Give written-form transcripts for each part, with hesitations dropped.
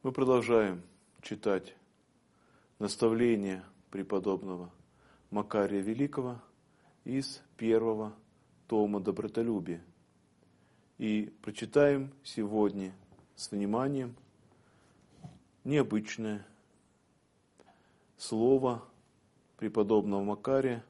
Мы продолжаем читать наставления преподобного Макария Великого из первого тома «Добротолюбие». И прочитаем сегодня с вниманием необычное слово преподобного Макария,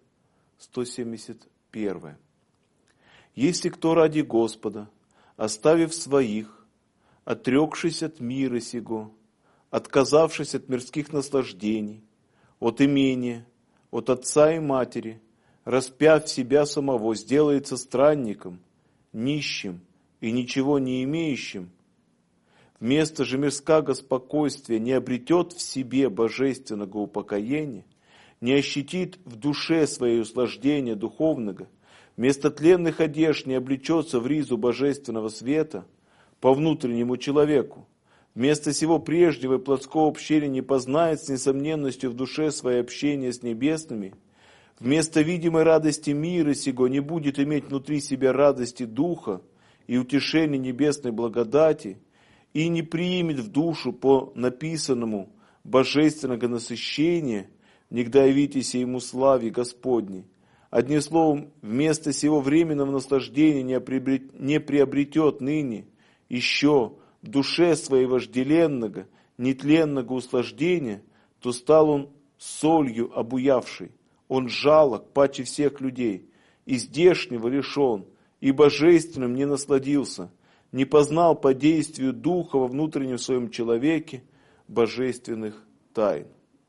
171. «Если кто ради Господа, оставив своих, отрекшись от мира сего, отказавшись от мирских наслаждений, от имения, от отца и матери, распяв себя самого, сделается странником, нищим и ничего не имеющим, вместо же мирского спокойствия не обретет в себе божественного упокоения, не ощутит в душе своей услаждения духовного, вместо тленных одежд не облечется в ризу божественного света по внутреннему человеку, вместо сего прежнего и плотского общения не познает с несомненностью в душе своей общение с небесными, вместо видимой радости мира сего не будет иметь внутри себя радости духа и утешения небесной благодати, и не примет в душу по написанному божественного насыщения, негда явитесь ему славе Господней. Одним словом, вместо сего временного наслаждения не приобретет ныне еще в душе своей вожделенного, нетленного услаждения, то стал он солью обуявшей. Он жалок паче всех людей, и здешнего лишен, и божественным не насладился, не познал по действию Духа во внутреннем своем человеке божественных тайн».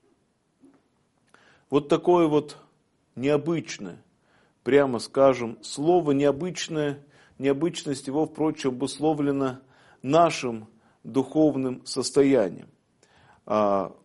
Вот такое вот необычное, прямо скажем, слово необычное, необычность его, впрочем, обусловлена нашим духовным состоянием. Как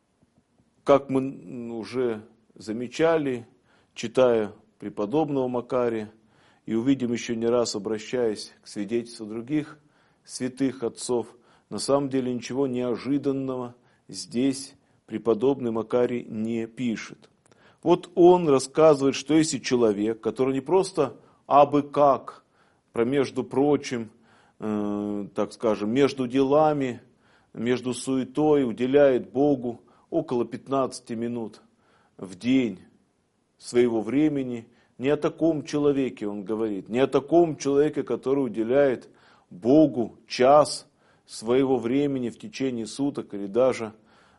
мы уже замечали, читая преподобного Макария, и увидим еще не раз, обращаясь к свидетельству других святых отцов, на самом деле ничего неожиданного здесь преподобный Макарий не пишет. Вот он рассказывает, что если человек, который не просто абы как, между прочим, так скажем, между делами, между суетой уделяет Богу около 15 минут в день своего времени, не о таком человеке он говорит, не о таком человеке, который уделяет Богу час своего времени в течение суток или даже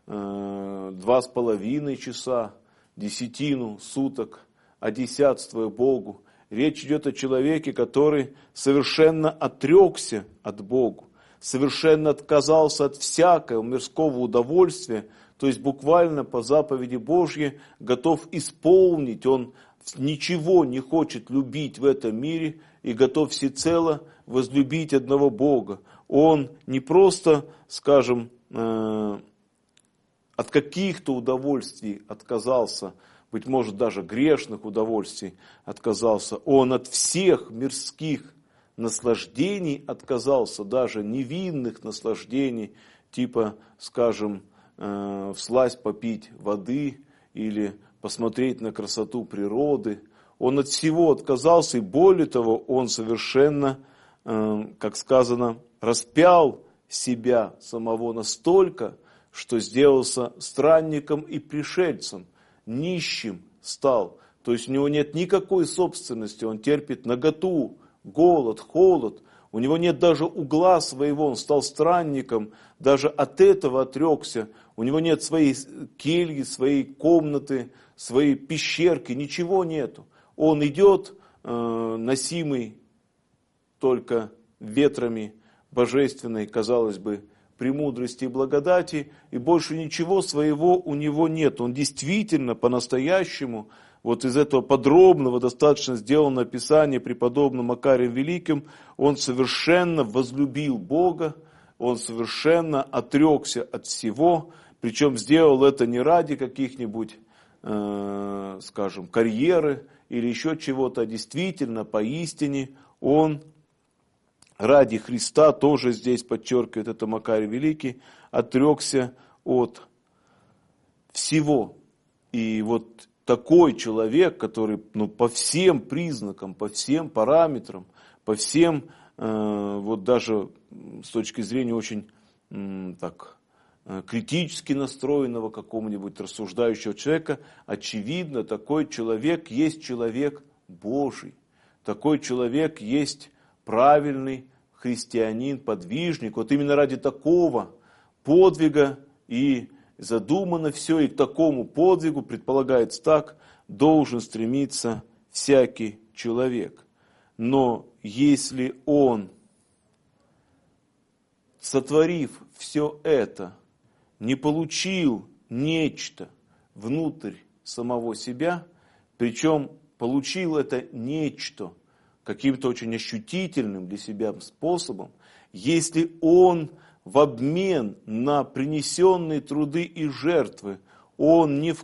2,5 часа, десятину суток, одесятствуя Богу. Речь идет о человеке, который совершенно отрекся от Бога, совершенно отказался от всякого мирского удовольствия, то есть буквально по заповеди Божьей готов исполнить, он ничего не хочет любить в этом мире и готов всецело возлюбить одного Бога. Он не просто, скажем, от каких-то удовольствий отказался, быть может, даже грешных удовольствий отказался. Он от всех мирских наслаждений отказался, даже невинных наслаждений, типа, скажем, всласть попить воды или посмотреть на красоту природы. Он от всего отказался, и более того, он совершенно, как сказано, распял себя самого настолько, что сделался странником и пришельцем, нищим стал. То есть у него нет никакой собственности, он терпит наготу, голод, холод. У него нет даже угла своего, он стал странником, даже от этого отрекся. У него нет своей кельи, своей комнаты, своей пещерки, ничего нету. Он идет, носимый только ветрами божественной, казалось бы, премудрости и благодати, и больше ничего своего у него нет. Он действительно, по-настоящему, вот из этого подробного, достаточно сделанного описания преподобным Макарием Великим, он совершенно возлюбил Бога, он совершенно отрекся от всего, причем сделал это не ради каких-нибудь, скажем, карьеры или еще чего-то, а действительно, поистине, он ради Христа, тоже здесь подчеркивает это Макарий Великий, отрекся от всего. И вот такой человек, который по всем признакам, по всем параметрам, по всем, вот даже с точки зрения очень так критически настроенного какого-нибудь рассуждающего человека, очевидно, такой человек есть человек Божий. Такой человек есть правильный христианин, подвижник. Вот именно ради такого подвига и задумано все, и к такому подвигу, предполагается так, должен стремиться всякий человек. Но если он, сотворив все это, не получил нечто внутрь самого себя, причем получил это нечто каким-то очень ощутительным для себя способом, если он в обмен на принесенные труды и жертвы, он не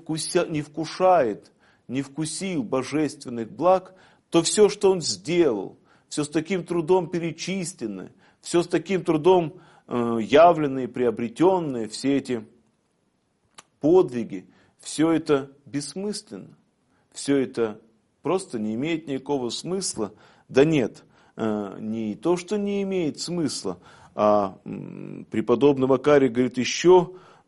вкусил божественных благ, то все, что он сделал, все с таким трудом перечисленное, все с таким трудом явленные, приобретенные, все эти подвиги, все это бессмысленно, все это просто не имеет никакого смысла. Да нет, не то, что не имеет смысла, а преподобный Макарий говорит еще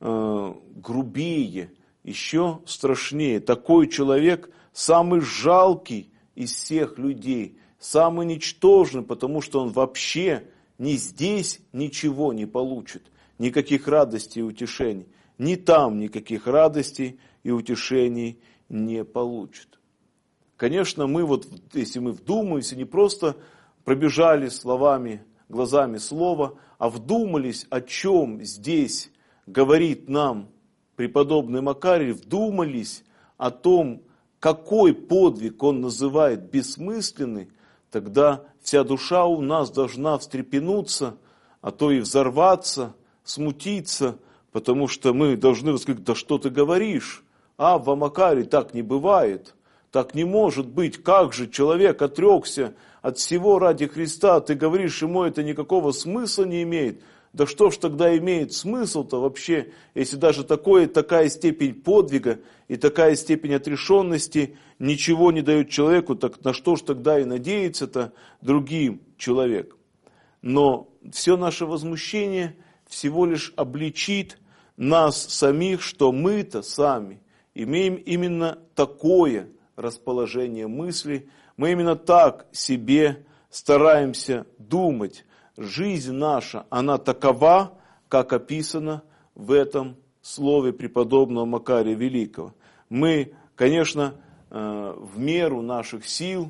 грубее, еще страшнее. Такой человек самый жалкий из всех людей, самый ничтожный, потому что он вообще ни здесь ничего не получит, никаких радостей и утешений, ни там никаких радостей и утешений не получит. Конечно, мы вот, если мы вдумаемся, не просто пробежали словами, глазами слова, а вдумались, о чем здесь говорит нам преподобный Макарий, вдумались о том, какой подвиг он называет бессмысленный, тогда вся душа у нас должна встрепенуться, а то и взорваться, смутиться, потому что мы должны воскликнуть: да что ты говоришь? Авва Макарий, так не бывает, так не может быть, как же человек отрекся от всего ради Христа, ты говоришь, ему это никакого смысла не имеет. Да что ж тогда имеет смысл-то вообще, если даже такая степень подвига и такая степень отрешенности ничего не дает человеку, так на что ж тогда и надеяться-то другим человеком? Но все наше возмущение всего лишь обличит нас самих, что мы-то сами имеем именно такое расположение мыслей, мы именно так себе стараемся думать. Жизнь наша, она такова, как описано в этом слове преподобного Макария Великого. Мы, конечно, в меру наших сил,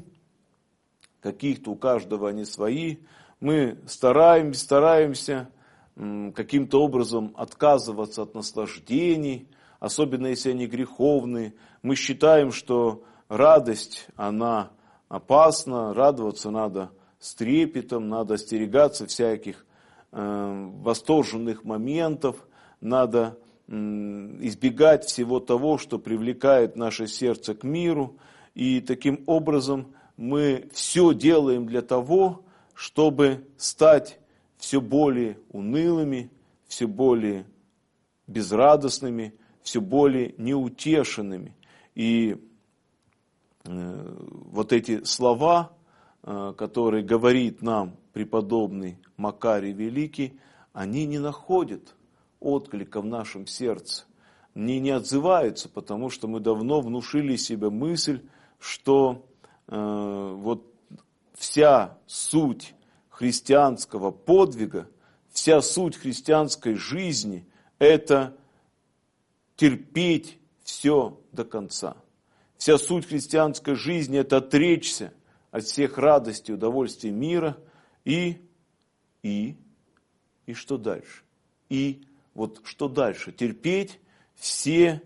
каких-то у каждого они свои, мы стараемся каким-то образом отказываться от наслаждений, особенно если они греховные. Мы считаем, что радость, она опасна, радоваться надо с трепетом, надо остерегаться всяких восторженных моментов, надо избегать всего того, что привлекает наше сердце к миру. И таким образом мы все делаем для того, чтобы стать все более унылыми, все более безрадостными, все более неутешенными. И вот эти слова, которые говорит нам преподобный Макарий Великий, они не находят отклика в нашем сердце, не отзываются, потому что мы давно внушили себе мысль, что вот вся суть христианского подвига, вся суть христианской жизни – это терпеть все до конца. Вся суть христианской жизни – это отречься от всех радостей, удовольствий мира и что дальше? И вот что дальше? Терпеть все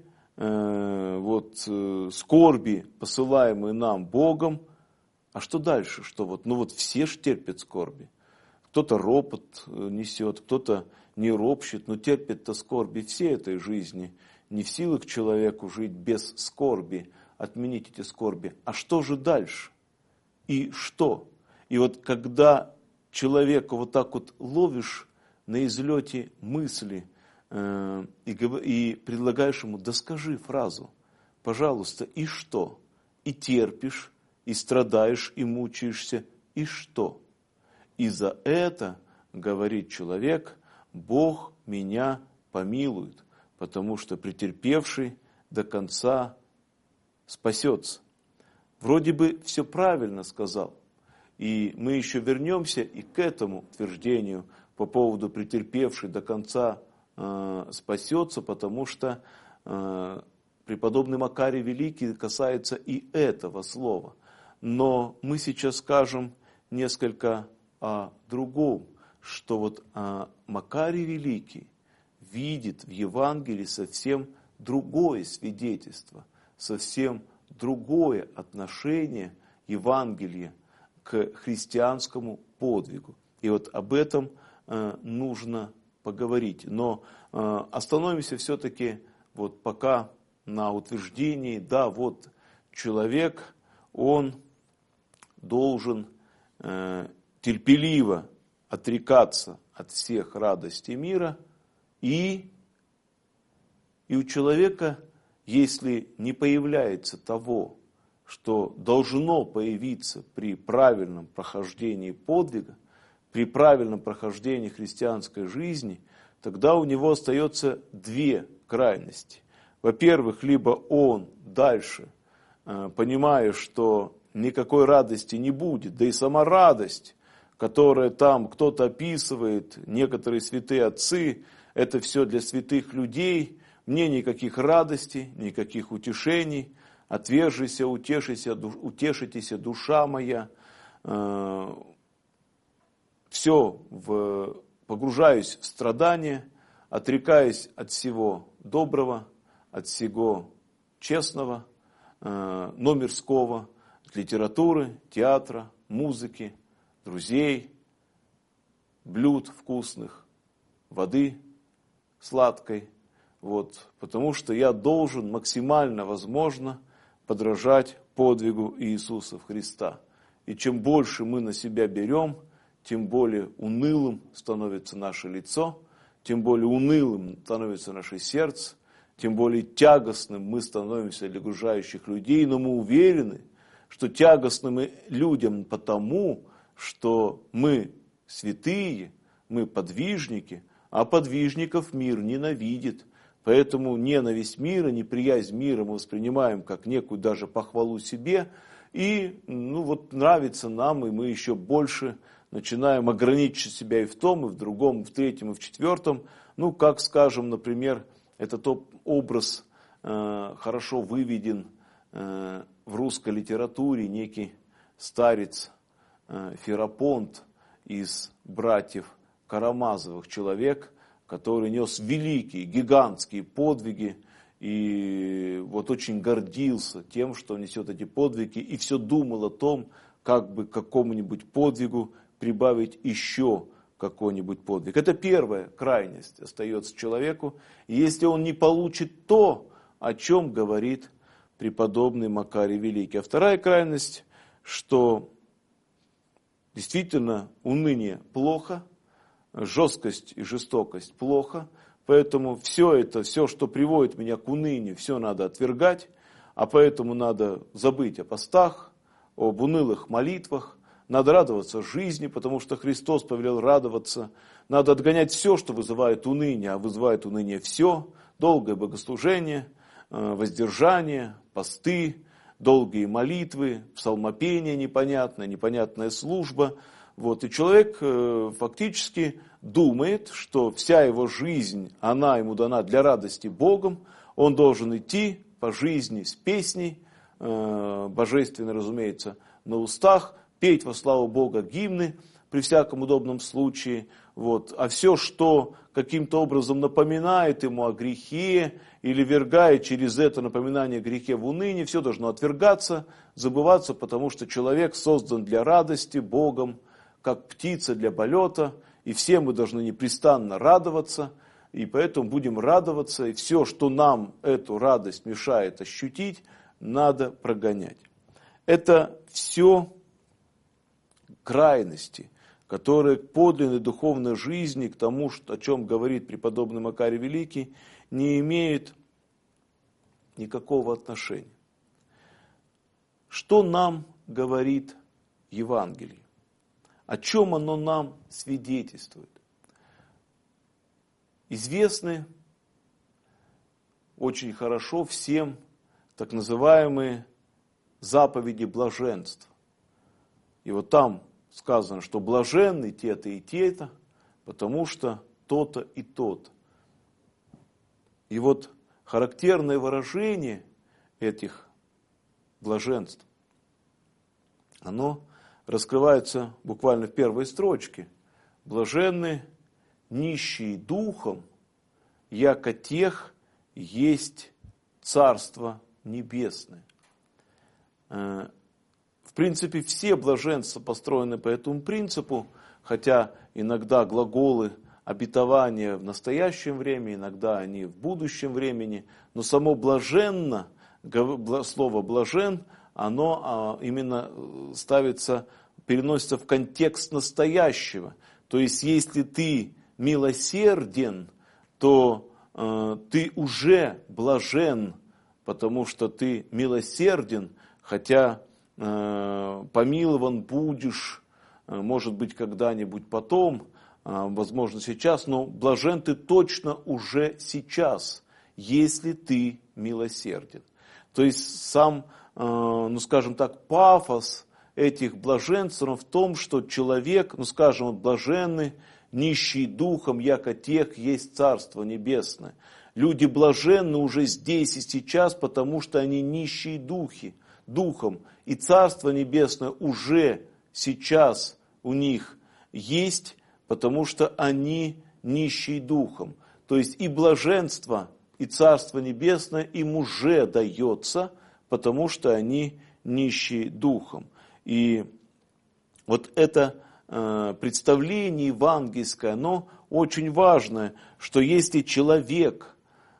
скорби, посылаемые нам Богом. А что дальше? Что вот все ж терпят скорби. Кто-то ропот несет, кто-то не ропщет, но терпит-то скорби все этой жизни. Не в силах человеку жить без скорби, отменить эти скорби. А что же дальше? И что? И вот когда человека вот так вот ловишь на излете мысли и предлагаешь ему: да скажи фразу, пожалуйста, и что? И терпишь, и страдаешь, и мучаешься, и что? И за это, говорит человек, Бог меня помилует, потому что претерпевший до конца спасется. Вроде бы все правильно сказал. И мы еще вернемся и к этому утверждению по поводу претерпевший до конца спасется, потому что преподобный Макарий Великий касается и этого слова. Но мы сейчас скажем несколько о другом, что вот Макарий Великий видит в Евангелии совсем другое свидетельство, совсем другое отношение Евангелия к христианскому подвигу. И вот об этом нужно поговорить. Но остановимся все-таки вот пока на утверждении, да, вот человек, он должен терпеливо отрекаться от всех радостей мира, и у человека, если не появляется того, что должно появиться при правильном прохождении подвига, при правильном прохождении христианской жизни, тогда у него остается две крайности. Во-первых, либо он дальше, понимая, что никакой радости не будет, да и сама радость, которую там кто-то описывает, некоторые святые отцы, это все для святых людей, мне никаких радостей, никаких утешений, отвержися, утешитесь, душа моя, погружаюсь в страдания, отрекаюсь от всего доброго, от всего честного, но мирского, от литературы, театра, музыки, друзей, блюд вкусных, воды сладкой. Вот, потому что я должен максимально возможно подражать подвигу Иисуса Христа. И чем больше мы на себя берем, тем более унылым становится наше лицо, тем более унылым становится наше сердце, тем более тягостным мы становимся для окружающих людей, но мы уверены, что тягостным людям потому, что мы святые, мы подвижники, а подвижников мир ненавидит. Поэтому ненависть мира, неприязнь мира мы воспринимаем как некую даже похвалу себе. И нравится нам, и мы еще больше начинаем ограничивать себя и в том, и в другом, и в третьем, и в четвертом. Как, скажем, например, этот образ хорошо выведен в русской литературе, некий старец Ферапонт из братьев Карамазовых, человек, который нес великие, гигантские подвиги, и вот очень гордился тем, что несет эти подвиги, и все думал о том, как бы к какому-нибудь подвигу прибавить еще какой-нибудь подвиг. Это первая крайность остается человеку, если он не получит то, о чем говорит преподобный Макарий Великий. А вторая крайность, что действительно уныние плохо, жесткость и жестокость плохо, поэтому все, что приводит меня к унынию, все надо отвергать, а поэтому надо забыть о постах, об унылых молитвах, надо радоваться жизни, потому что Христос повелел радоваться, надо отгонять все, что вызывает уныние, а вызывает уныние все, долгое богослужение, воздержание, посты, долгие молитвы, псалмопение непонятная служба. И человек фактически думает, что вся его жизнь, она ему дана для радости Богом, он должен идти по жизни с песней, божественной, разумеется, на устах, петь во славу Бога гимны при всяком удобном случае. А все, что каким-то образом напоминает ему о грехе или ввергает через это напоминание о грехе в уныние, все должно отвергаться, забываться, потому что человек создан для радости Богом, как птица для полета, и все мы должны непрестанно радоваться, и поэтому будем радоваться, и все, что нам эту радость мешает ощутить, надо прогонять. Это все крайности, которые к подлинной духовной жизни, к тому, о чем говорит преподобный Макарий Великий, не имеют никакого отношения. Что нам говорит Евангелие? О чем оно нам свидетельствует? Известны очень хорошо всем так называемые заповеди блаженства. И вот там сказано, что блаженны те-то и те-то, потому что то-то и то-то. И вот характерное выражение этих блаженств, оно раскрывается буквально в первой строчке. Блаженны нищие духом, яко тех есть Царство Небесное. В принципе, все блаженства построены по этому принципу, хотя иногда глаголы обетования в настоящем времени, иногда они в будущем времени, но само блаженно, слово блажен, оно именно ставится, переносится в контекст настоящего. То есть, если ты милосерден, то ты уже блажен, потому что ты милосерден, хотя помилован будешь, может быть, когда-нибудь потом, возможно, сейчас, но блажен ты точно уже сейчас, если ты милосерден. То есть сам, скажем так, пафос этих блаженств в том, что человек, скажем, блаженный, нищий духом, яко тех есть Царство Небесное. Люди блаженны уже здесь и сейчас, потому что они нищие духом. И Царство Небесное уже сейчас у них есть, потому что они нищие духом. То есть и блаженство, и Царство Небесное им уже дается, потому что они нищие духом. И вот это представление евангельское, оно очень важное, что если человек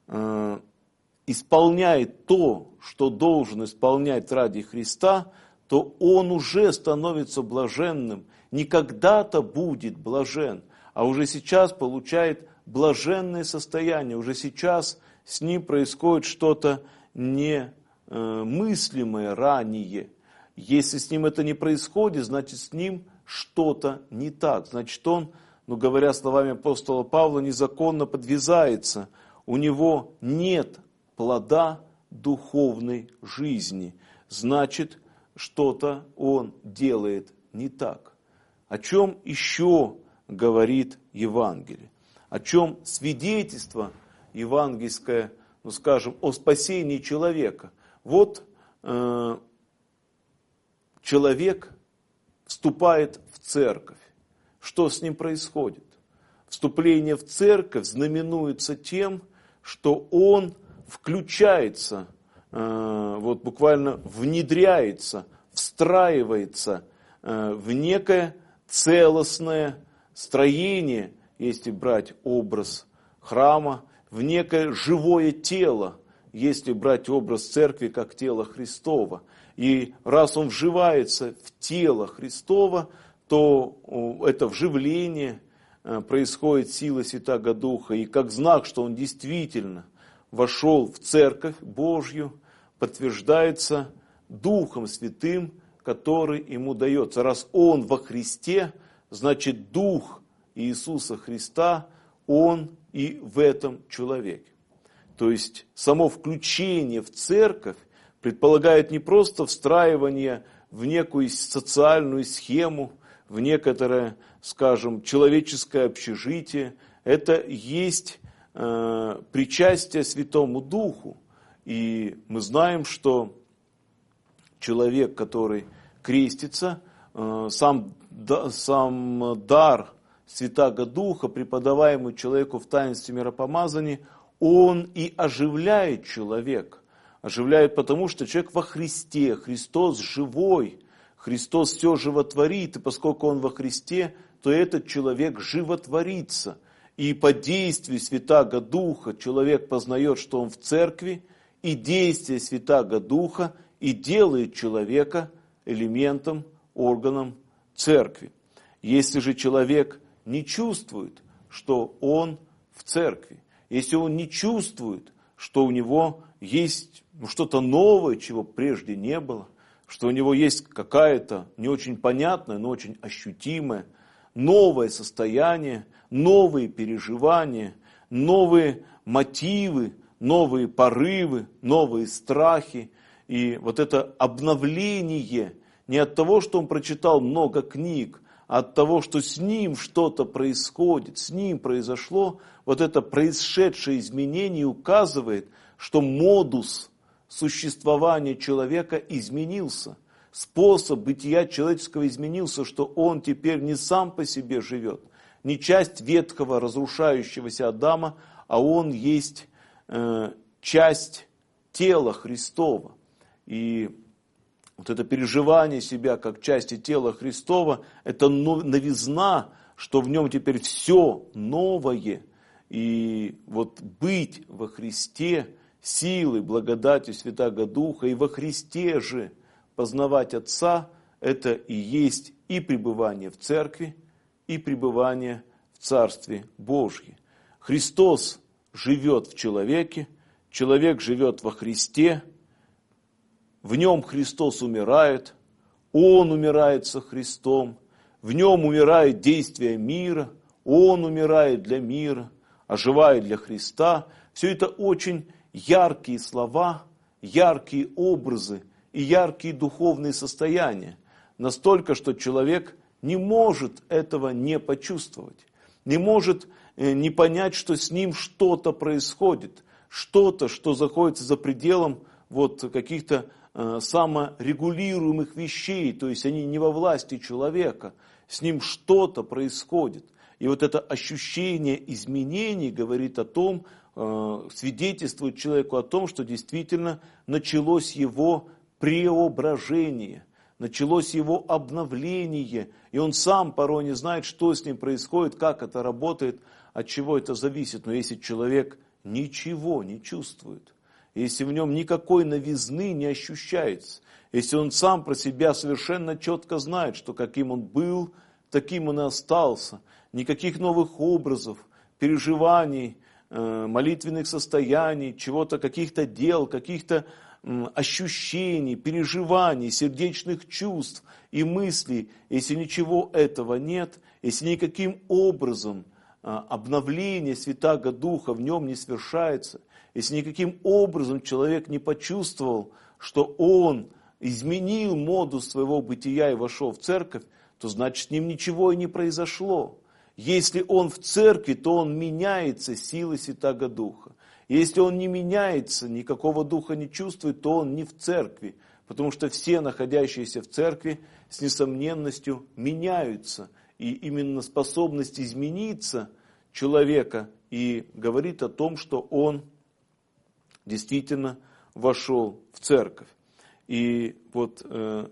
исполняет то, что должен исполнять ради Христа, то он уже становится блаженным. Не когда-то будет блажен, а уже сейчас получает блаженное состояние. Уже сейчас с ним происходит что-то немыслимое ранее. Если с ним это не происходит, значит с ним что-то не так. Значит он, говоря словами апостола Павла, незаконно подвязается. У него нет плода духовной жизни. Значит, что-то он делает не так. О чем еще говорит Евангелие? О чем свидетельство евангельское, скажем, о спасении человека? Вот человек вступает в церковь. Что с ним происходит? Вступление в церковь знаменуется тем, что он включается, буквально внедряется, встраивается в некое целостное строение, если брать образ храма, в некое живое тело, если брать образ церкви как тело Христова. И раз он вживается в тело Христова, то это вживление происходит силой Святаго Духа. И как знак, что он действительно вошел в церковь Божью, подтверждается Духом Святым, который ему дается. Раз он во Христе, значит Дух Иисуса Христа, он и в этом человеке. То есть само включение в церковь предполагает не просто встраивание в некую социальную схему, в некоторое, скажем, человеческое общежитие. Это есть причастие Святому Духу. И мы знаем, что человек, который крестится, сам дар Святаго Духа, преподаваемый человеку в таинстве миропомазания, он и оживляет человека. Оживляет потому, что человек во Христе, Христос живой, Христос все животворит, и поскольку он во Христе, то этот человек животворится. И по действию Святаго Духа человек познает, что он в церкви, и действие Святаго Духа и делает человека элементом, органом церкви. Если же человек не чувствует, что он в церкви, если он не чувствует, что у него есть что-то новое, чего прежде не было, что у него есть какая-то не очень понятная, но очень ощутимая, новое состояние, новые переживания, новые мотивы новые порывы, новые страхи. И вот это обновление не от того, что он прочитал много книг, а от того, что с ним что-то происходит, с ним произошло, вот это происшедшее изменение указывает, что модус существования человека изменился. Способ бытия человеческого изменился, что он теперь не сам по себе живет, не часть ветхого разрушающегося Адама, а он есть часть тела Христова. И вот это переживание себя как части тела Христова, это новизна, что в нем теперь все новое. И вот быть во Христе силой, благодатью Святаго Духа, и во Христе же познавать Отца, это и есть и пребывание в Церкви, и пребывание в Царстве Божьем. Христос живет в человеке, человек живет во Христе, в нем Христос умирает, Он умирает со Христом, в нем умирает действие мира, Он умирает для мира, оживает для Христа. Все это очень яркие слова, яркие образы и яркие духовные состояния. Настолько, что человек не может этого не почувствовать, не может не понять, что с ним что-то происходит, что-то, что заходит за пределом вот каких-то саморегулируемых вещей, то есть они не во власти человека, с ним что-то происходит. И вот это ощущение изменений говорит о том, свидетельствует человеку о том, что действительно началось его преображение, началось его обновление, и он сам порой не знает, что с ним происходит, как это работает, от чего это зависит. Но если человек ничего не чувствует, если в нем никакой новизны не ощущается, если он сам про себя совершенно четко знает, что каким он был, таким он и остался, никаких новых образов, переживаний, молитвенных состояний, чего-то, каких-то дел, каких-то ощущений, переживаний, сердечных чувств и мыслей, если ничего этого нет, если никаким образом обновление Святаго Духа в нем не свершается, если никаким образом человек не почувствовал, что он изменил модус своего бытия и вошел в церковь, то значит с ним ничего и не произошло. Если он в церкви, то он меняется силой Святаго Духа. Если он не меняется, никакого духа не чувствует, то он не в церкви. Потому что все находящиеся в церкви с несомненностью меняются. И именно способность измениться человека и говорит о том, что он действительно вошел в церковь. И вот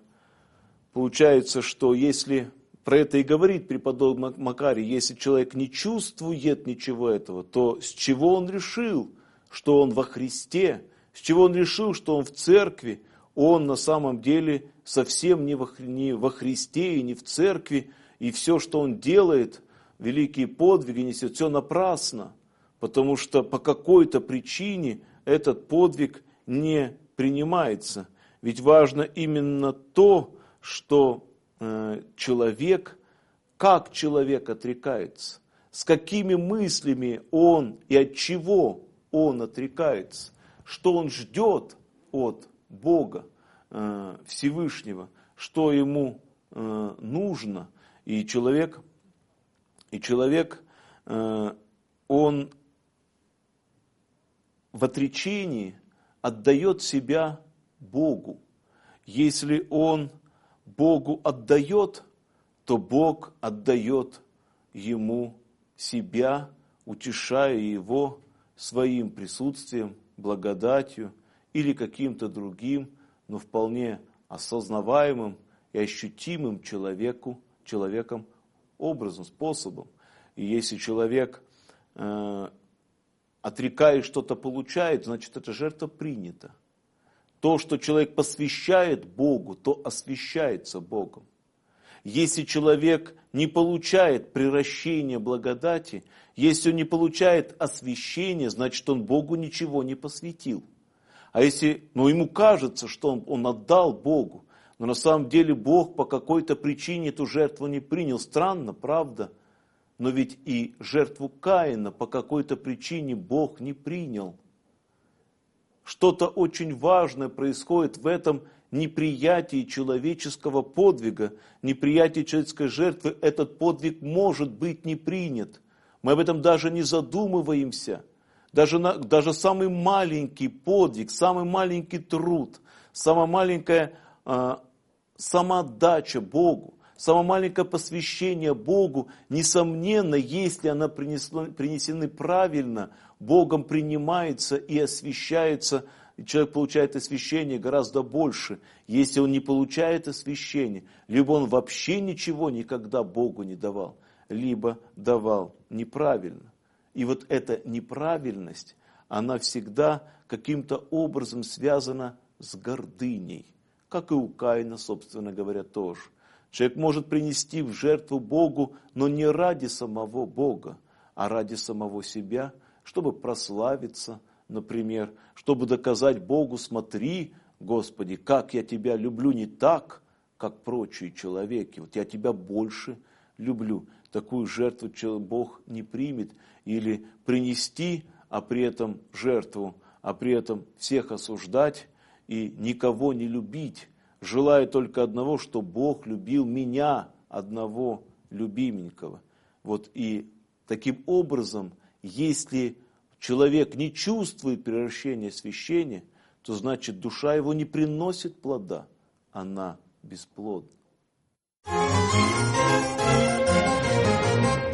получается, что если про это и говорит преподобный Макарий, если человек не чувствует ничего этого, то с чего он решил, что он во Христе, с чего он решил, что он в церкви, он на самом деле совсем не во Христе и не в церкви, и все, что он делает, великие подвиги несет, все напрасно, потому что по какой-то причине этот подвиг не принимается. Ведь важно именно то, что человек, как человек отрекается, с какими мыслями он и от чего он отрекается, что он ждет от Бога Всевышнего, что ему нужно. И человек, он в отречении отдает себя Богу. Если он Богу отдает, то Бог отдает ему себя, утешая его своим присутствием, благодатью или каким-то другим, но вполне осознаваемым и ощутимым человеком образом, способом. И если человек, отрекая что-то, получает, значит, эта жертва принята. То, что человек посвящает Богу, то освящается Богом. Если человек не получает приращения благодати, если он не получает освящения, значит, он Богу ничего не посвятил. А если, ему кажется, что он отдал Богу, но на самом деле Бог по какой-то причине эту жертву не принял. Странно, правда? Но ведь и жертву Каина по какой-то причине Бог не принял. что-то очень важное происходит в этом неприятии человеческого подвига, неприятии человеческой жертвы, этот подвиг может быть не принят. Мы об этом даже не задумываемся. Даже самый маленький подвиг, самый маленький труд, самая маленькая самоотдача Богу, самое маленькое посвящение Богу, несомненно, если она принесены правильно, Богом принимается и освящается, и человек получает освящение гораздо больше. Если он не получает освящение, либо он вообще ничего никогда Богу не давал, либо давал неправильно. И вот эта неправильность, она всегда каким-то образом связана с гордыней, как и у Каина, собственно говоря, тоже. Человек может принести в жертву Богу, но не ради самого Бога, а ради самого себя, чтобы прославиться, например, чтобы доказать Богу: смотри, Господи, как я Тебя люблю не так, как прочие человеки, вот я Тебя больше люблю. Такую жертву Бог не примет. Или принести, а при этом жертву, а при этом всех осуждать и никого не любить, желая только одного, что Бог любил меня, одного любименького. Вот и таким образом, если человек не чувствует превращения священия, то значит душа его не приносит плода, она бесплодна.